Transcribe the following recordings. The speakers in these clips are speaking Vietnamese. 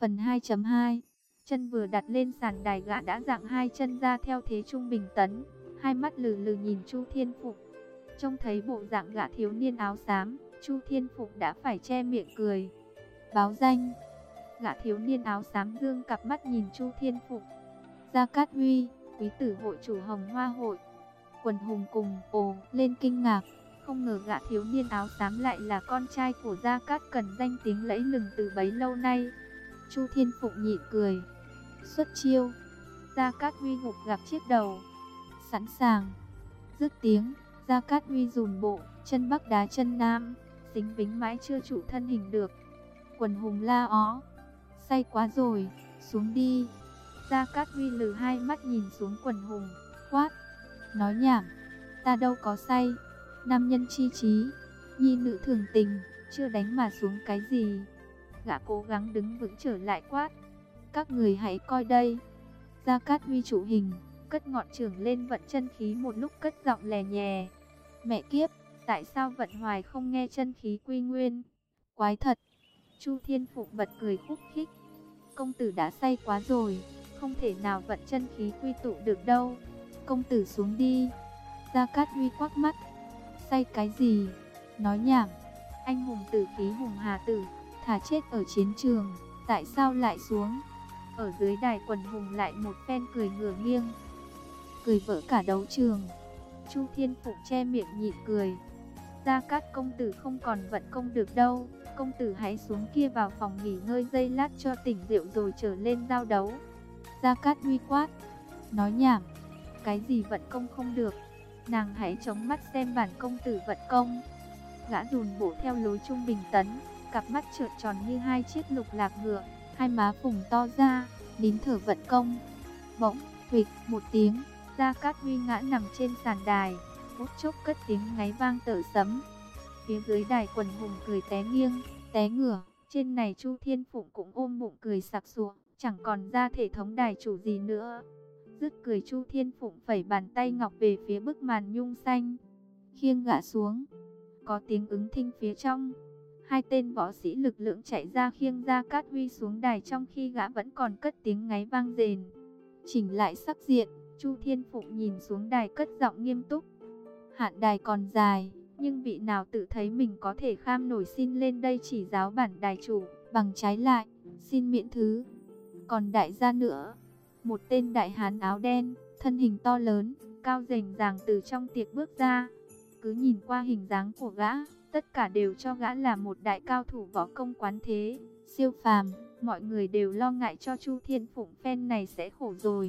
Phần 2.2. Chân vừa đặt lên sàn đài, gã đã dạng hai chân ra theo thế trung bình tấn, hai mắt lừ lừ nhìn Chu Thiên Phụng. Trông thấy bộ dạng gã thiếu niên áo xám, Chu Thiên Phụng đã phải che miệng cười. Báo danh. Gã thiếu niên áo xám dương cặp mắt nhìn Chu Thiên Phụng. Gia Cát Huy, quý tử hội chủ Hồng Hoa hội. Quần hùng cùng ồ lên kinh ngạc. Không ngờ gã thiếu niên áo xám lại là con trai của Gia Cát Cẩn, danh tiếng lẫy lừng từ bấy lâu nay. Chu Thiên Phụng nhịn cười. Xuất chiêu. Gia Cát Huy gục gặc chiếc đầu. Sẵn sàng. Dứt tiếng, Gia Cát Huy dùn bộ, chân bắc đá chân nam, dính vính mãi chưa trụ thân hình được. Quần hùng la ó. Say quá rồi, xuống đi. Gia Cát Huy lừ hai mắt nhìn xuống quần hùng, quát. Nói nhảm, ta đâu có say. Nam nhân chi trí, nhi nữ thường tình, chưa đánh mà xuống cái gì. Gã cố gắng đứng vững trở lại quát. Các người hãy coi đây. Gia Cát Huy trụ hình, cất ngọn chưởng lên vận chân khí, một lúc cất giọng lè nhè. Mẹ kiếp, tại sao Vận Hoài không nghe chân khí quy nguyên? Quái thật. Chu Thiên Phụng bật cười khúc khích. Công tử đã say quá rồi, không thể nào vận chân khí quy tụ được đâu. Công tử xuống đi. Gia Cát Huy quắc mắt. Say cái gì? Nói nhảm. Anh hùng tử khí hùng hà tử, thà chết ở chiến trường, tại sao lại xuống? Ở dưới đài quần hùng lại một phen cười ngửa nghiêng. Cười vỡ cả đấu trường. Chu Thiên Phụng che miệng nhịn cười. Gia Cát công tử không còn vận công được đâu. Công tử hãy xuống kia vào phòng nghỉ ngơi giây lát cho tỉnh rượu rồi trở lên giao đấu. Gia Cát Huy quát. Nói nhảm. Cái gì vận công không được? Nàng hãy chống mắt xem bản công tử vận công. Gã dùn bộ theo lối trung bình tấn, cặp mắt trợn tròn như hai chiếc lục lạc ngựa, hai má phùng to ra, nín thở vận công. Bỗng, huỵch một tiếng, Gia Cát Huy ngã nằm trên sàn đài, bút chốc cất tiếng ngáy vang tở sấm. Phía dưới đài quần hùng cười té nghiêng, té ngửa, trên này Chu Thiên Phụng cũng ôm bụng cười sặc sụa, chẳng còn ra thể thống đài chủ gì nữa. Dứt cười, Chu Thiên Phụng phẩy bàn tay ngọc về phía bức màn nhung xanh, khiêng gã xuống. Có tiếng ứng thinh phía trong. Hai tên võ sĩ lực lượng chạy ra khiêng Gia Cát Huy xuống đài, trong khi gã vẫn còn cất tiếng ngáy vang rền. Chỉnh lại sắc diện, Chu Thiên Phụng nhìn xuống đài cất giọng nghiêm túc. Hạn đài còn dài, nhưng vị nào tự thấy mình có thể kham nổi xin lên đây chỉ giáo bản đài chủ, bằng trái lại, xin miễn thứ. Còn đại gia nữa. Một tên đại hán áo đen, thân hình to lớn, cao rành ràng từ trong tiệc bước ra. Cứ nhìn qua hình dáng của gã, tất cả đều cho gã là một đại cao thủ võ công quán thế, siêu phàm. Mọi người đều lo ngại cho Chu Thiên Phụng phen này sẽ khổ rồi.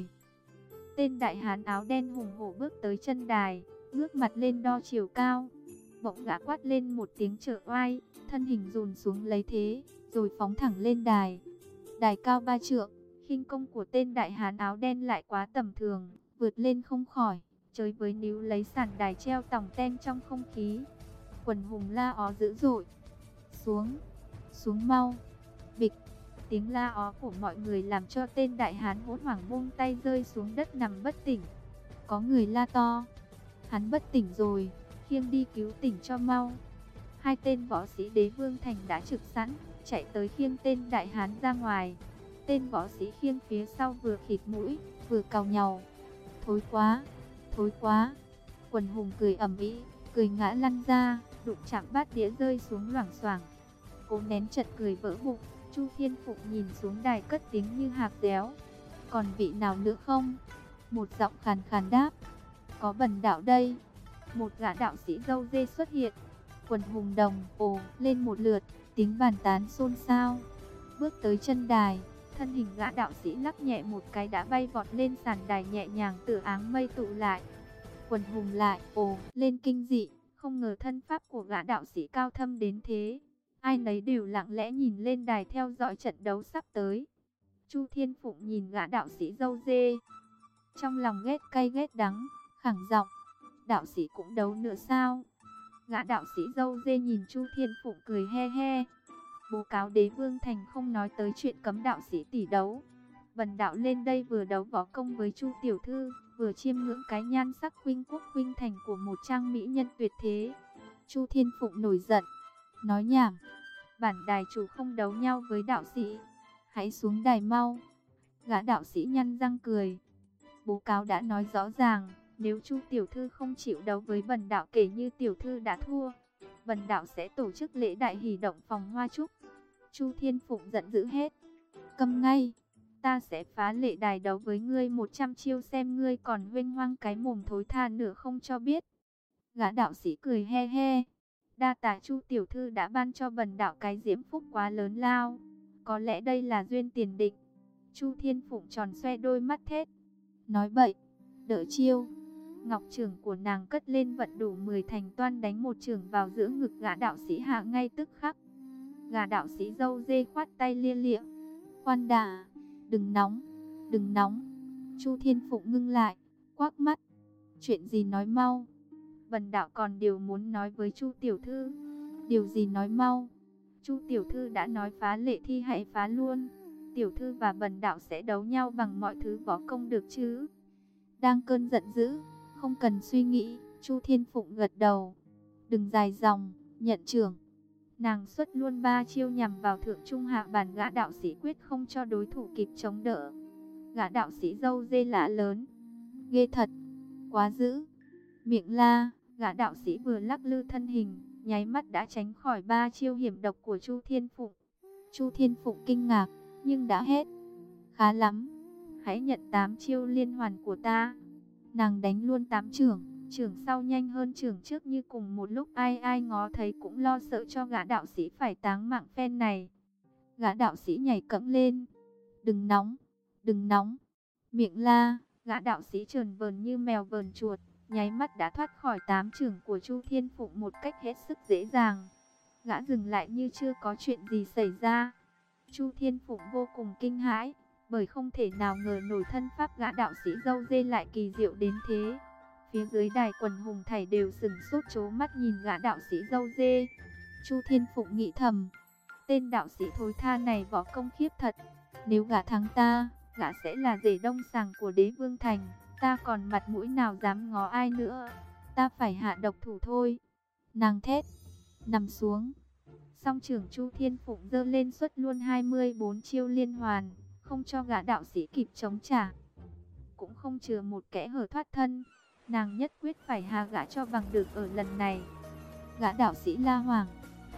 Tên đại hán áo đen hùng hổ bước tới chân đài, ngước mặt lên đo chiều cao. Bỗng gã quát lên một tiếng trợ oai, thân hình dồn xuống lấy thế, rồi phóng thẳng lên đài. Đài cao 3 trượng, khinh công của tên đại hán áo đen lại quá tầm thường, vượt lên không khỏi, chơi với níu lấy sàn đài treo tòng ten trong không khí. Quần hùng la ó dữ dội. Xuống, xuống mau. Bịch, tiếng la ó của mọi người làm cho tên đại hán hốt hoảng buông tay rơi xuống đất nằm bất tỉnh. Có người la to. Hắn bất tỉnh rồi, khiêng đi cứu tỉnh cho mau. Hai tên võ sĩ Đế Vương Thành đã trực sẵn, chạy tới khiêng tên đại hán ra ngoài. Tên võ sĩ khiêng phía sau vừa khịt mũi, vừa càu nhàu. Thối quá, thối quá. Quần hùng cười ầm ĩ, cười ngã lăn ra, đụng chạm bát đĩa rơi xuống loảng xoảng. Cố nén chật cười vỡ bụng, Chu Thiên Phụng nhìn xuống đài cất tiếng như hạc réo. Còn vị nào nữa không? Một giọng khàn khàn đáp. Có Bần đạo đây. Một gã đạo sĩ râu dê xuất hiện. Quần hùng đồng ồ lên một lượt, tiếng bàn tán xôn xao. Bước tới chân đài, thân hình gã đạo sĩ lắc nhẹ một cái đã bay vọt lên sàn đài nhẹ nhàng tựa áng mây tụ lại. Quần hùng lại ồ lên kinh dị, không ngờ thân pháp của gã đạo sĩ cao thâm đến thế. Ai nấy đều lặng lẽ nhìn lên đài theo dõi trận đấu sắp tới. Chu Thiên Phụng nhìn gã đạo sĩ râu dê, trong lòng ghét cay ghét đắng, khẳng giọng. Đạo sĩ cũng đấu nữa sao? Gã đạo sĩ râu dê nhìn Chu Thiên Phụng cười he he. Bố cáo Đế Vương Thành không nói tới chuyện cấm đạo sĩ tỷ đấu. Bần đạo lên đây vừa đấu võ công với Chu tiểu thư, vừa chiêm ngưỡng cái nhan sắc khuynh quốc khuynh thành của một trang mỹ nhân tuyệt thế. Chu Thiên Phụng nổi giận, nói nhảm. Bản đài chủ không đấu nhau với đạo sĩ. Hãy xuống đài mau. Gã đạo sĩ nhăn răng cười. Bố cáo đã nói rõ ràng, nếu Chu tiểu thư không chịu đấu với bần đạo kể như tiểu thư đã thua, bần đạo sẽ tổ chức lễ đại hỷ động phòng hoa trúc. Chu Thiên Phụng giận dữ hết. Câm ngay, ta sẽ phá lệ đài đấu với ngươi 100 chiêu xem ngươi còn huênh hoang cái mồm thối tha nữa không cho biết. Gã đạo sĩ cười he he. Đa tạ Chu tiểu thư đã ban cho bần đạo cái diễm phúc quá lớn lao. Có lẽ đây là duyên tiền định. Chu Thiên Phụng tròn xoe đôi mắt thét. Nói bậy, đỡ chiêu. Ngọc chưởng của nàng cất lên vận đủ 10 thành toan đánh một chưởng vào giữa ngực gã đạo sĩ hạ ngay tức khắc. Gã đạo sĩ râu dê khoát tay lia lịa. Khoan đã, đừng nóng, đừng nóng. Chu Thiên Phụng ngưng lại, quắc mắt. Chuyện gì nói mau. Bần đạo còn điều muốn nói với Chu tiểu thư. Điều gì nói mau. Chu tiểu thư đã nói phá lệ thi hãy phá luôn. Tiểu thư và bần đạo sẽ đấu nhau bằng mọi thứ võ công được chứ. Đang cơn giận dữ, không cần suy nghĩ, Chu Thiên Phụng gật đầu. Đừng dài dòng, nhận chưởng. Nàng xuất luôn 3 chiêu nhằm vào thượng trung hạ bàn gã đạo sĩ quyết không cho đối thủ kịp chống đỡ. Gã đạo sĩ râu dê lạ lớn. Ghê thật, quá dữ. Miệng la, gã đạo sĩ vừa lắc lư thân hình, nháy mắt đã tránh khỏi 3 chiêu hiểm độc của Chu Thiên Phụng. Chu Thiên Phụng kinh ngạc, nhưng đã hết. Khá lắm, hãy nhận 8 chiêu liên hoàn của ta. Nàng đánh luôn 8 chưởng, chưởng sau nhanh hơn chưởng trước như cùng một lúc ai ai ngó thấy cũng lo sợ cho gã đạo sĩ phải táng mạng phen này. Gã đạo sĩ nhảy cẫng lên. Đừng nóng, đừng nóng. Miệng la, gã đạo sĩ trườn vờn như mèo vờn chuột, nháy mắt đã thoát khỏi 8 chưởng của Chu Thiên Phụng một cách hết sức dễ dàng. Gã dừng lại như chưa có chuyện gì xảy ra. Chu Thiên Phụng vô cùng kinh hãi, bởi không thể nào ngờ nổi thân pháp gã đạo sĩ râu dê lại kỳ diệu đến thế. Phía dưới đài quần hùng thảy đều sừng sốt trố mắt nhìn gã đạo sĩ râu dê. Chu Thiên Phụng nghĩ thầm, tên đạo sĩ thối tha này võ công khiếp thật. Nếu gã thắng ta, gã sẽ là rể đông sàng của Đế Vương Thành. Ta còn mặt mũi nào dám ngó ai nữa. Ta phải hạ độc thủ thôi. Nàng thét, nằm xuống. Song trưởng Chu Thiên Phụng giơ lên xuất luôn 24 chiêu liên hoàn, không cho gã đạo sĩ kịp chống trả, cũng không chừa một kẽ hở thoát thân. Nàng nhất quyết phải hạ gã cho bằng được ở lần này. Gã đạo sĩ la hoảng,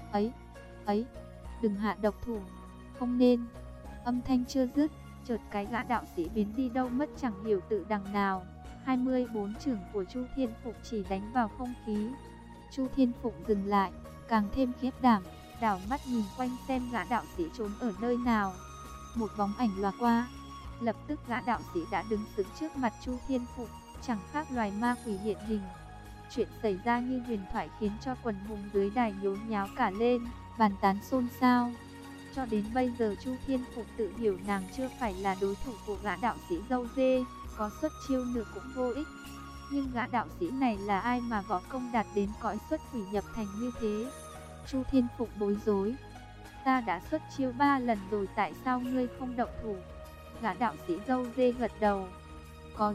ấy, đừng hạ độc thủ, không nên. Âm thanh chưa dứt, chợt cái gã đạo sĩ biến đi đâu mất chẳng hiểu tự đằng nào. 24 chưởng của Chu Thiên Phụng chỉ đánh vào không khí. Chu Thiên Phụng dừng lại, càng thêm khiếp đảm, đảo mắt nhìn quanh xem gã đạo sĩ trốn ở nơi nào. Một bóng ảnh lòa qua, lập tức gã đạo sĩ đã đứng sững trước mặt Chu Thiên Phụng, chẳng khác loài ma quỷ hiện hình. Chuyện xảy ra như huyền thoại khiến cho quần hùng dưới đài nhốn nháo cả lên, bàn tán xôn xao. Cho đến bây giờ Chu Thiên Phụng tự hiểu nàng chưa phải là đối thủ của gã đạo sĩ râu dê, có xuất chiêu nữa cũng vô ích. Nhưng gã đạo sĩ này là ai mà võ công đạt đến cõi xuất quỷ nhập thành như thế? Chu Thiên Phụng bối rối. Ta đã xuất chiêu 3 lần rồi, tại sao ngươi không động thủ? Gã đạo sĩ râu dê gật đầu. Có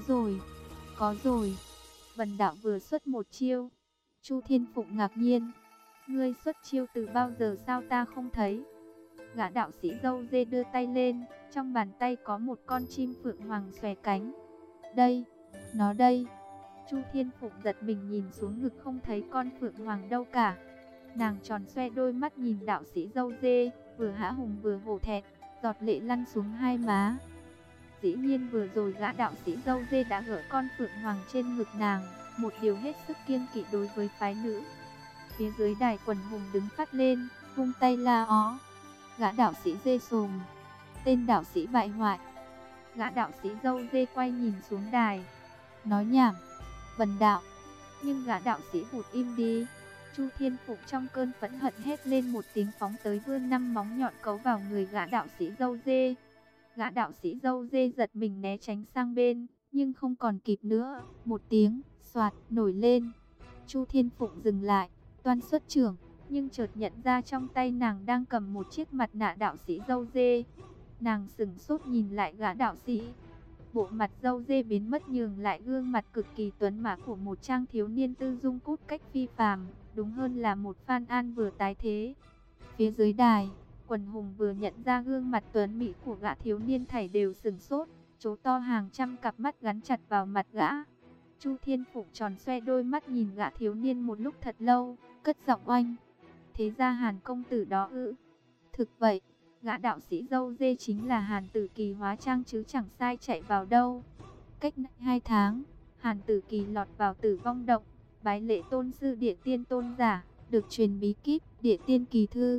rồi. Bần đạo vừa xuất một chiêu. Chu Thiên Phụng ngạc nhiên. Ngươi xuất chiêu từ bao giờ sao ta không thấy? Gã đạo sĩ râu dê đưa tay lên, trong bàn tay có một con chim phượng hoàng xòe cánh. Đây, nó đây. Chu Thiên Phụng giật mình nhìn xuống ngực không thấy con phượng hoàng đâu cả. Nàng tròn xoe đôi mắt nhìn đạo sĩ râu dê, vừa hãi hùng vừa hổ thẹn, giọt lệ lăn xuống hai má. Dĩ nhiên vừa rồi gã đạo sĩ râu dê đã gỡ con phượng hoàng trên ngực nàng, một điều hết sức kiêng kỵ đối với phái nữ. Phía dưới đài quần hùng đứng phát lên, vung tay la ó. Gã đạo sĩ dê sồm, tên đạo sĩ bại hoại. Gã đạo sĩ râu dê quay nhìn xuống đài, nói nhảm, bần đạo. Nhưng gã đạo sĩ vụt im đi. Chu Thiên Phụng trong cơn phẫn hận hét lên một tiếng phóng tới vươn 5 móng nhọn cấu vào người gã đạo sĩ râu dê. Gã đạo sĩ râu dê giật mình né tránh sang bên, nhưng không còn kịp nữa. Một tiếng, xoạt, nổi lên. Chu Thiên Phụng dừng lại, toan xuất chưởng, nhưng chợt nhận ra trong tay nàng đang cầm một chiếc mặt nạ đạo sĩ râu dê. Nàng sững sốt nhìn lại gã đạo sĩ. Bộ mặt râu dê biến mất nhường lại gương mặt cực kỳ tuấn mã của một trang thiếu niên tư dung cốt cách phi phàm, đúng hơn là một Phan An vừa tái thế. Phía dưới đài, Quần hùng vừa nhận ra gương mặt tuấn mỹ của gã thiếu niên thảy đều sửng sốt, trố to hàng trăm cặp mắt gắn chặt vào mặt gã. Chu Thiên Phụng tròn xoe đôi mắt nhìn gã thiếu niên một lúc thật lâu, cất giọng oanh. Thế ra Hàn công tử đó ư? Thực vậy, gã đạo sĩ râu dê chính là Hàn Tử Kỳ hóa trang chứ chẳng sai chạy vào đâu. Cách 2 tháng, Hàn Tử Kỳ lọt vào Tử Vong Động, bái lễ tôn sư Địa Tiên Tôn giả, được truyền bí kíp Địa Tiên Kỳ Thư.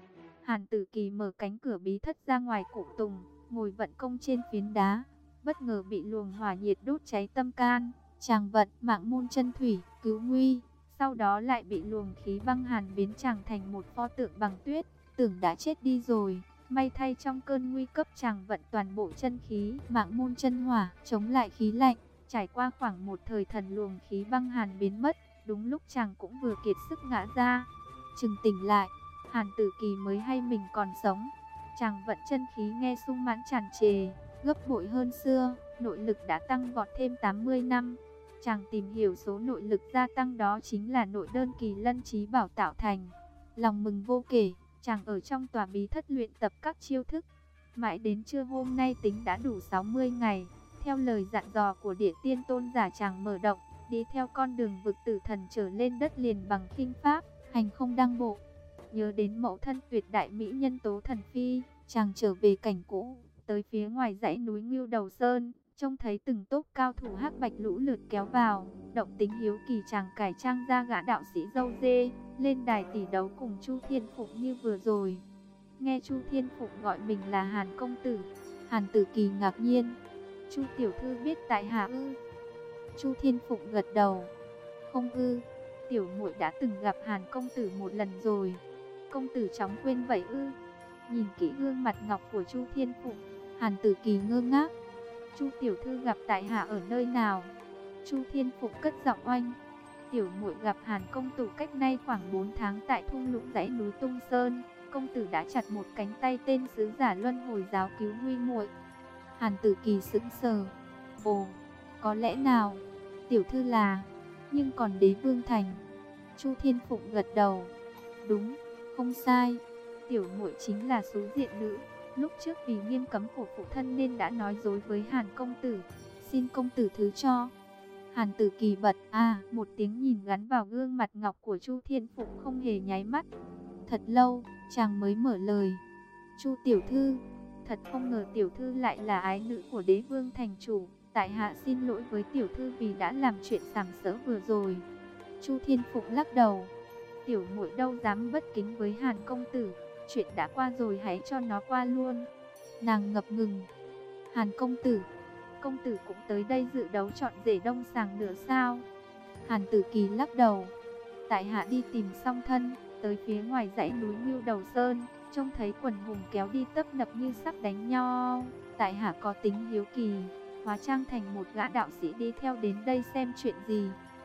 Hàn Tử Kỳ mở cánh cửa bí thất ra ngoài cổ tùng, ngồi vận công trên phiến đá, bất ngờ bị luồng hỏa nhiệt đốt cháy tâm can, chàng vận mạng môn chân thủy, cứu nguy. Sau đó lại bị luồng khí băng hàn biến chàng thành một pho tượng bằng tuyết, tưởng đã chết đi rồi. May thay trong cơn nguy cấp chàng vận toàn bộ chân khí, mạng môn chân hỏa, chống lại khí lạnh. Trải qua khoảng một thời thần luồng khí băng hàn biến mất, đúng lúc chàng cũng vừa kiệt sức ngã ra. Chừng tỉnh lại, Hàn Tử Kỳ mới hay mình còn sống. Chàng vận chân khí nghe sung mãn tràn trề, gấp bội hơn xưa, nội lực đã tăng vọt thêm 80 năm. Chàng tìm hiểu số nội lực gia tăng đó chính là nội đơn kỳ lân trí bảo tạo thành. Lòng mừng vô kể, chàng ở trong tòa bí thất luyện tập các chiêu thức. Mãi đến trưa hôm nay tính đã đủ 60 ngày. Theo lời dặn dò của Địa Tiên Tôn giả, chàng mở động, đi theo con đường vực tử thần trở lên đất liền bằng khinh pháp, hành không đăng bộ. Nhớ đến mẫu thân tuyệt đại mỹ nhân Tố Thần Phi, chàng trở về cảnh cũ, tới phía ngoài dãy núi Ngưu Đầu Sơn, trông thấy từng tốp cao thủ hắc bạch lũ lượt kéo vào. Động tính hiếu kỳ, chàng cải trang ra gã đạo sĩ râu dê, lên đài tỷ đấu cùng Chu Thiên Phụng như vừa rồi. Nghe Chu Thiên Phụng gọi mình là Hàn công tử, Hàn Tử Kỳ ngạc nhiên. Chu tiểu thư biết tại hạ ư? Chu Thiên Phụng gật đầu. Không ư, tiểu muội đã từng gặp Hàn công tử một lần rồi. Công tử chóng quên vậy ư? Nhìn kỹ gương mặt ngọc của Chu Thiên Phụng, Hàn Tử Kỳ ngơ ngác. Chu tiểu thư gặp tại hạ ở nơi nào? Chu Thiên Phụng cất giọng oanh. Tiểu muội gặp Hàn công tử cách nay khoảng 4 tháng tại thung lũng dãy núi Tung Sơn. Công tử đã chặt một cánh tay tên sứ giả luân hồi giáo cứu nguy muội. Hàn Tử Kỳ sững sờ. Ồ, có lẽ nào tiểu thư là... Nhưng còn Đế Vương Thành? Chu Thiên Phụng gật đầu. Đúng, không sai. Tiểu muội chính là số diện nữ. Lúc trước vì nghiêm cấm của phụ thân nên đã nói dối với Hàn công tử. Xin công tử thứ cho. Hàn Tử Kỳ bật một tiếng, nhìn gắn vào gương mặt ngọc của Chu Thiên Phụng không hề nháy mắt. Thật lâu, chàng mới mở lời. Chu tiểu thư, thật không ngờ tiểu thư lại là ái nữ của Đế Vương thành chủ. Tại hạ xin lỗi với tiểu thư vì đã làm chuyện sàm sỡ vừa rồi. Chu Thiên Phụng lắc đầu. Tiểu muội đâu dám bất kính với Hàn công tử. Chuyện đã qua rồi, hãy cho nó qua luôn. Nàng ngập ngừng. Hàn công tử cũng tới đây dự đấu chọn rể đông sàng nữa sao? Hàn Tử Kỳ lắc đầu. Tại hạ đi tìm song thân, tới phía ngoài dãy núi Ngưu Đầu Sơn, trông thấy quần hùng kéo đi tấp nập như sắp đánh nhau. Tại hạ có tính hiếu kỳ, hóa trang thành một gã đạo sĩ đi theo đến đây xem chuyện gì.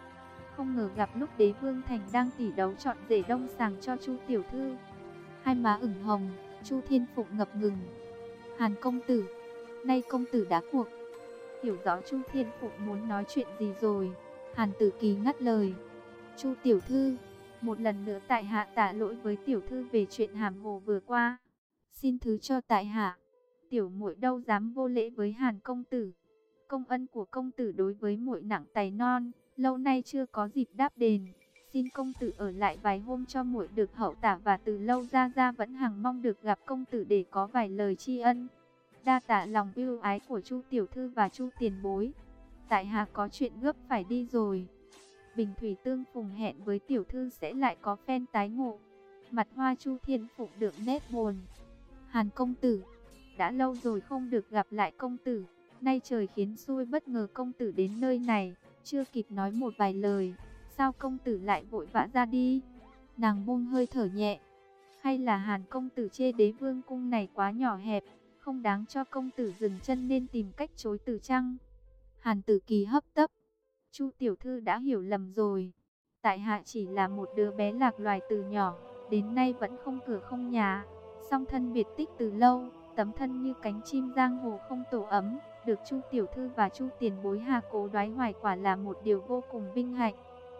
Không ngờ gặp lúc Đế Vương Thành đang tỉ đấu chọn rể đông sàng cho Chu tiểu thư. Hai má ửng hồng, Chu Thiên Phụng ngập ngừng. Hàn công tử, nay công tử đá cuộc. Hiểu rõ Chu Thiên Phụng muốn nói chuyện gì rồi, Hàn Tử Kỳ ngắt lời. Chu tiểu thư, một lần nữa tại hạ tạ lỗi với tiểu thư về chuyện hàm hồ vừa qua. Xin thứ cho tại hạ. Tiểu muội đâu dám vô lễ với Hàn công tử. Công ân của công tử đối với muội nặng tài non, lâu nay chưa có dịp đáp đền. Xin công tử ở lại vài hôm cho muội được hậu tả, và từ lâu ra vẫn hằng mong được gặp công tử để có vài lời tri ân. Đa tạ lòng ưu ái của Chu tiểu thư và Chu tiền bối. Tại hạ có chuyện gấp phải đi rồi. Bình thủy tương phùng hẹn với tiểu thư sẽ lại có phen tái ngộ. Mặt hoa Chu Thiên Phụng đượm nét buồn. Hàn công tử, đã lâu rồi không được gặp lại công tử. Nay trời khiến xui bất ngờ công tử đến nơi này, chưa kịp nói một vài lời, sao công tử lại vội vã ra đi? Nàng buông hơi thở nhẹ. Hay là Hàn công tử chê Đế Vương cung này quá nhỏ hẹp, không đáng cho công tử dừng chân nên tìm cách chối từ chăng? Hàn Tử Kỳ hấp tấp. Chu tiểu thư đã hiểu lầm rồi. Tại hạ chỉ là một đứa bé lạc loài từ nhỏ, đến nay vẫn không cửa không nhà, song thân biệt tích từ lâu, tấm thân như cánh chim giang hồ không tổ ấm, được Chu tiểu thư và Chu tiền bối hạ cố đoái hoài, quả là một điều vô cùng vinh hạnh.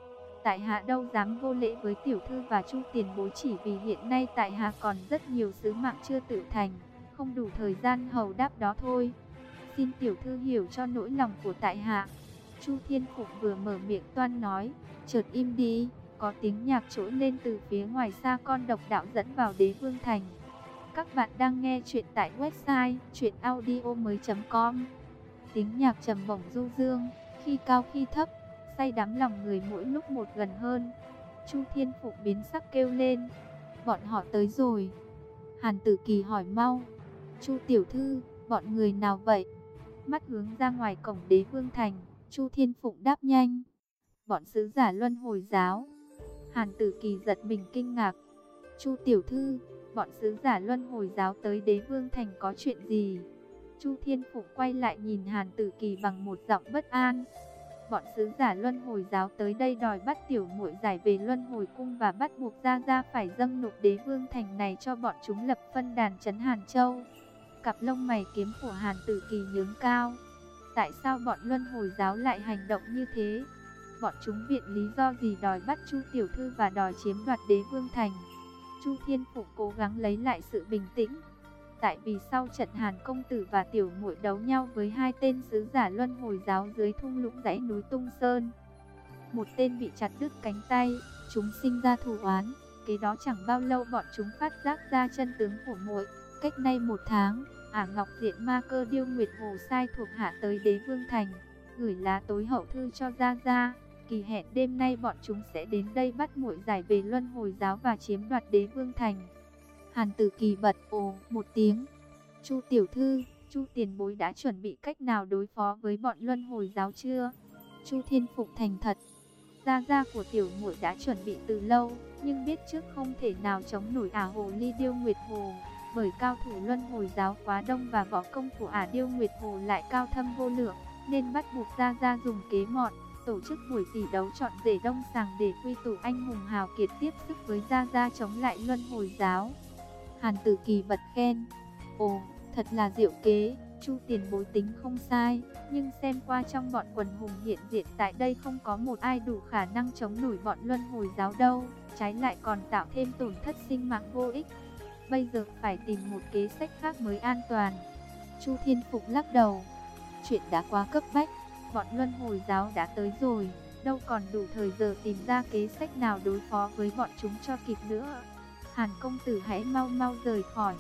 tại hạ đâu dám vô lễ với tiểu thư và Chu tiền bối, chỉ vì hiện nay tại hạ còn rất nhiều sứ mạng chưa tự thành, không đủ thời gian hầu đáp đó thôi. Xin tiểu thư hiểu cho nỗi lòng của tại hạ. Chu Thiên Phụng vừa mở miệng toan nói, chợt im đi, có tiếng nhạc trỗi lên từ phía ngoài xa, con độc đạo dẫn vào Đế Vương Thành. Các bạn đang nghe chuyện tại website chuyenaudio.com. Tiếng nhạc trầm bổng du dương, khi cao khi thấp, say đắm lòng người mỗi lúc một gần hơn. Chu Thiên Phụng biến sắc kêu lên, bọn họ tới rồi. Hàn Tử Kỳ hỏi mau, Chu tiểu thư, bọn người nào vậy? Mắt hướng ra ngoài cổng Đế Vương Thành, Chu Thiên Phụng đáp nhanh, bọn sứ giả Luân Hồi giáo. Hàn Tử Kỳ giật mình kinh ngạc, Chu tiểu thư, bọn sứ giả Luân Hồi giáo tới Đế Vương Thành có chuyện gì? Chu Thiên Phụng quay lại nhìn Hàn Tử Kỳ bằng một giọng bất an. Bọn sứ giả Luân Hồi giáo tới đây đòi bắt tiểu muội giải về Luân Hồi cung và bắt buộc Gia Gia phải dâng nộp Đế Vương Thành này cho bọn chúng lập phân đàn trấn Hàn Châu. Cặp lông mày kiếm của Hàn Tử Kỳ nhướng cao. Tại sao bọn Luân Hồi giáo lại hành động như thế? Bọn chúng viện lý do gì đòi bắt Chu tiểu thư và đòi chiếm đoạt Đế Vương Thành? Chu Thiên Phụng cố gắng lấy lại sự bình tĩnh. Tại vì sau trận Hàn công tử và tiểu muội đấu nhau với hai tên sứ giả Luân Hồi giáo dưới thung lũng dãy núi Tung Sơn, một tên bị chặt đứt cánh tay, chúng sinh ra thù oán. Kế đó chẳng bao lâu bọn chúng phát giác ra chân tướng của muội. Cách nay 1 tháng, Ả Ngọc Diện Ma Cơ Điêu Nguyệt Hồ sai thuộc hạ tới Đế Vương Thành, gửi lá tối hậu thư cho Gia Gia, kỳ hẹn đêm nay bọn chúng sẽ đến đây bắt muội giải về Luân Hồi giáo và chiếm đoạt Đế Vương Thành. Hàn Tử Kỳ bật ồ một tiếng. Chu tiểu thư, Chu tiền bối đã chuẩn bị cách nào đối phó với bọn Luân Hồi giáo chưa? Chu Thiên Phụng thành thật, Gia Gia của tiểu muội đã chuẩn bị từ lâu, nhưng biết trước không thể nào chống nổi Ả Hồ Ly Điêu Nguyệt Hồ, bởi cao thủ Luân Hồi giáo quá đông và võ công của Ả Điêu Nguyệt Hồ lại cao thâm vô lượng, nên bắt buộc Gia Gia dùng kế mọn, tổ chức buổi tỷ đấu chọn rể đông sàng để quy tụ anh hùng hào kiệt tiếp sức với Gia Gia chống lại Luân Hồi giáo. Hàn Tử Kỳ bật khen, ồ, thật là diệu kế, Chu tiền bối tính không sai, nhưng xem qua trong bọn quần hùng hiện diện tại đây không có một ai đủ khả năng chống nổi bọn Luân Hồi giáo đâu, trái lại còn tạo thêm tổn thất sinh mạng vô ích. Bây giờ phải tìm một kế sách khác mới an toàn. Chu Thiên Phục lắc đầu, chuyện đã quá cấp bách, bọn Luân Hồi giáo đã tới rồi, đâu còn đủ thời giờ tìm ra kế sách nào đối phó với bọn chúng cho kịp nữa. Hàn công tử hãy mau mau rời khỏi.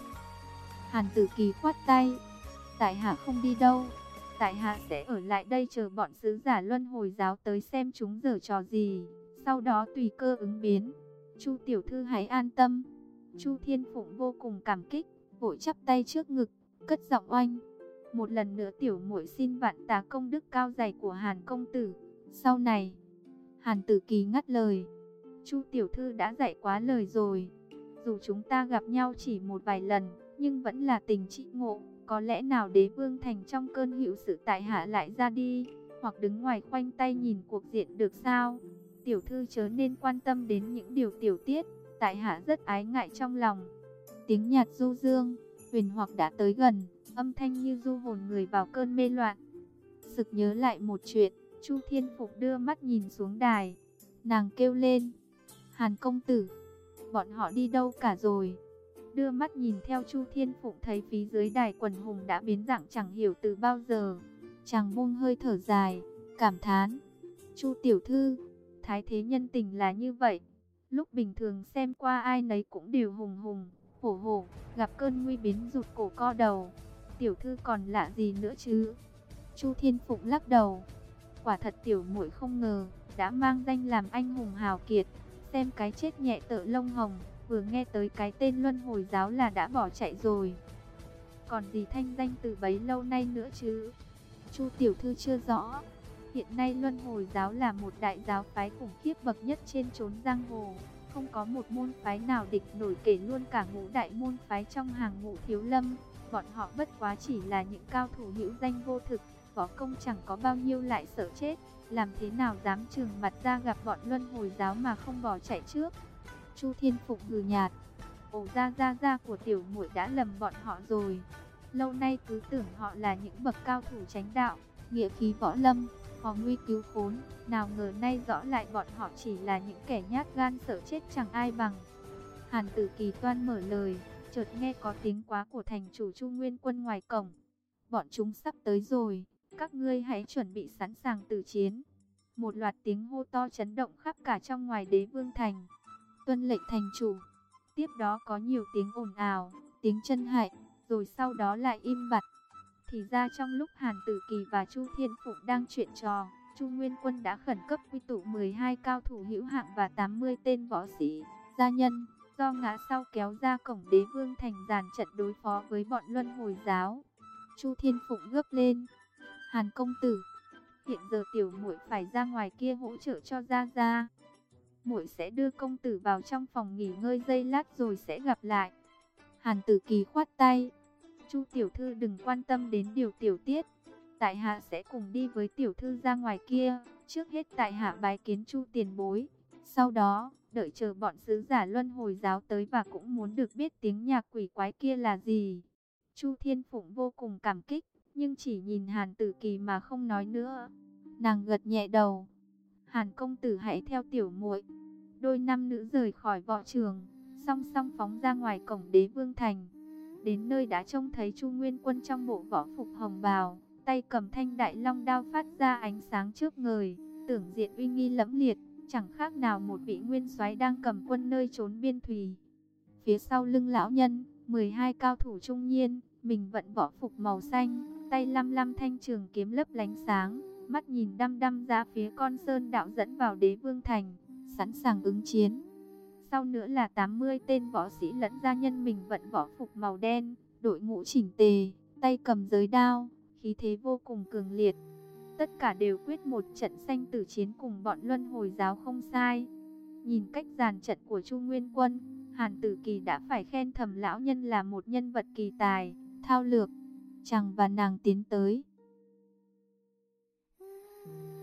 Hàn Tử Kỳ khoát tay, tại hạ không đi đâu, tại hạ sẽ ở lại đây chờ bọn sứ giả Luân Hồi giáo tới xem chúng giở trò gì, sau đó tùy cơ ứng biến. Chu tiểu thư hãy an tâm. Chu Thiên Phụng vô cùng cảm kích, vội chắp tay trước ngực, cất giọng oanh, một lần nữa tiểu muội xin vạn tá công đức cao dày của Hàn công tử. Sau này, Hàn Tử Kỳ ngắt lời, Chu tiểu thư đã dạy quá lời rồi, dù chúng ta gặp nhau chỉ một vài lần, nhưng vẫn là tình chị ngộ. Có lẽ nào Đế Vương Thành trong cơn hữu sự tại hạ lại ra đi, hoặc đứng ngoài khoanh tay nhìn cuộc diện được sao? Tiểu thư chớ nên quan tâm đến những điều tiểu tiết, tại hạ rất ái ngại trong lòng. Tiếng nhạc du dương, huyền hoặc đã tới gần, âm thanh như du hồn người vào cơn mê loạn. Sực nhớ lại một chuyện, Chu Thiên Phục đưa mắt nhìn xuống đài, nàng kêu lên, Hàn công tử, bọn họ đi đâu cả rồi? Đưa mắt nhìn theo Chu Thiên Phụng thấy phía dưới đài quần hùng đã biến dạng chẳng hiểu từ bao giờ. Chàng buông hơi thở dài, cảm thán, Chu tiểu thư, thái thế nhân tình là như vậy. Lúc bình thường xem qua ai nấy cũng đều hùng hùng, hổ hổ, gặp cơn nguy biến rụt cổ co đầu. Tiểu thư còn lạ gì nữa chứ? Chu Thiên Phụng lắc đầu, quả thật tiểu muội không ngờ, đã mang danh làm anh hùng hào kiệt, xem cái chết nhẹ tợ lông hồng, vừa nghe tới cái tên Luân Hồi giáo là đã bỏ chạy rồi. Còn gì thanh danh từ bấy lâu nay nữa chứ? Chu tiểu thư chưa rõ. Hiện nay Luân Hồi giáo là một đại giáo phái khủng khiếp bậc nhất trên chốn giang hồ, không có một môn phái nào địch nổi, kể luôn cả ngũ đại môn phái trong hàng ngũ thiếu lâm. Bọn họ bất quá chỉ là những cao thủ hữu danh vô thực, võ công chẳng có bao nhiêu lại sợ chết, làm thế nào dám trừng mặt ra gặp bọn Luân Hồi giáo mà không bỏ chạy trước? Chu Thiên Phục hừ nhạt, ồ, Gia của tiểu muội đã lầm bọn họ rồi. Lâu nay cứ tưởng họ là những bậc cao thủ chánh đạo, nghĩa khí võ lâm, khó nguy cứu khốn, nào ngờ nay rõ lại bọn họ chỉ là những kẻ nhát gan sợ chết chẳng ai bằng. Hàn Tử Kỳ toan mở lời, chợt nghe có tiếng quá của thành chủ Chu Nguyên Quân ngoài cổng. Bọn chúng sắp tới rồi, các ngươi hãy chuẩn bị sẵn sàng tử chiến. Một loạt tiếng hô to chấn động khắp cả trong ngoài Đế Vương Thành. Tuân lệnh thành chủ. Tiếp đó có nhiều tiếng ồn ào, tiếng chân hạy, rồi sau đó lại im bặt. Thì ra trong lúc Hàn Tử Kỳ và Chu Thiên Phụng đang chuyện trò, Chu Nguyên Quân đã khẩn cấp quy tụ 12 cao thủ hữu hạng và 80 tên võ sĩ, gia nhân, do ngã sau kéo ra cổng Đế Vương Thành dàn trận đối phó với bọn Luân Hồi giáo. Chu Thiên Phụng gấp lên. Hàn công tử, hiện giờ tiểu muội phải ra ngoài kia hỗ trợ cho gia gia. Muội sẽ đưa công tử vào trong phòng nghỉ ngơi giây lát rồi sẽ gặp lại. Hàn Tử Kỳ khoát tay. Chu tiểu thư đừng quan tâm đến điều tiểu tiết. Tại hạ sẽ cùng đi với tiểu thư ra ngoài kia. Trước hết tại hạ bái kiến Chu tiền bối. Sau đó, đợi chờ bọn sứ giả Luân Hồi giáo tới và cũng muốn được biết tiếng nhạc quỷ quái kia là gì. Chu Thiên Phụng vô cùng cảm kích, nhưng chỉ nhìn Hàn Tử Kỳ mà không nói nữa. Nàng gật nhẹ đầu. Hàn công tử hãy theo tiểu muội. Đôi nam nữ rời khỏi võ trường, song song phóng ra ngoài cổng Đế Vương Thành. Đến nơi đã trông thấy Chu Nguyên Quân trong bộ võ phục hồng bào, tay cầm thanh đại long đao phát ra ánh sáng chớp ngời, tưởng diện uy nghi lẫm liệt, chẳng khác nào một vị nguyên soái đang cầm quân nơi chốn biên thùy. Phía sau lưng lão nhân, 12 cao thủ trung niên, mình vận võ phục màu xanh, tay lăm lăm thanh trường kiếm lấp lánh sáng, mắt nhìn đăm đăm ra phía con sơn đạo dẫn vào Đế Vương Thành, sẵn sàng ứng chiến. Sau nữa là 80 tên võ sĩ lẫn gia nhân mình vận võ phục màu đen, đội ngũ chỉnh tề, tay cầm giới đao, khí thế vô cùng cường liệt. Tất cả đều quyết một trận sanh tử chiến cùng bọn Luân Hồi giáo không sai. Nhìn cách dàn trận của Chu Nguyên Quân, Hàn Tử Kỳ đã phải khen thầm lão nhân là một nhân vật kỳ tài, thao lược. Chàng và nàng tiến tới,